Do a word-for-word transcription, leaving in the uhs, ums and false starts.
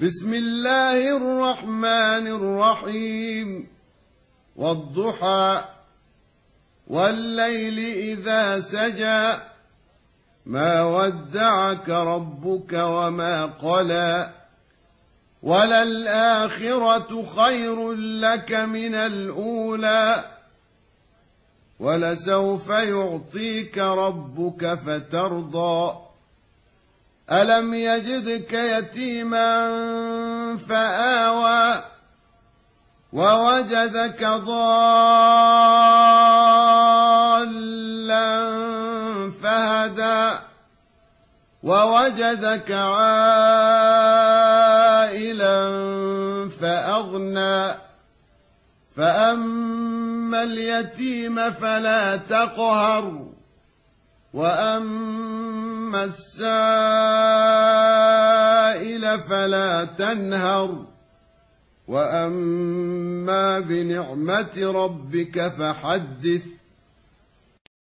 بسم الله الرحمن الرحيم والضحى والليل إذا سجى ما ودعك ربك وما قلى وللآخرة خير لك من الأولى ولسوف يعطيك ربك فترضى ألم يجدك يتيما فآوى ووجدك ضالا فهدى ووجدك عائلا فأغنى فأما اليتيم فلا تقهر وأما السائل فلا تنهر وأما بنعمة ربك فحدث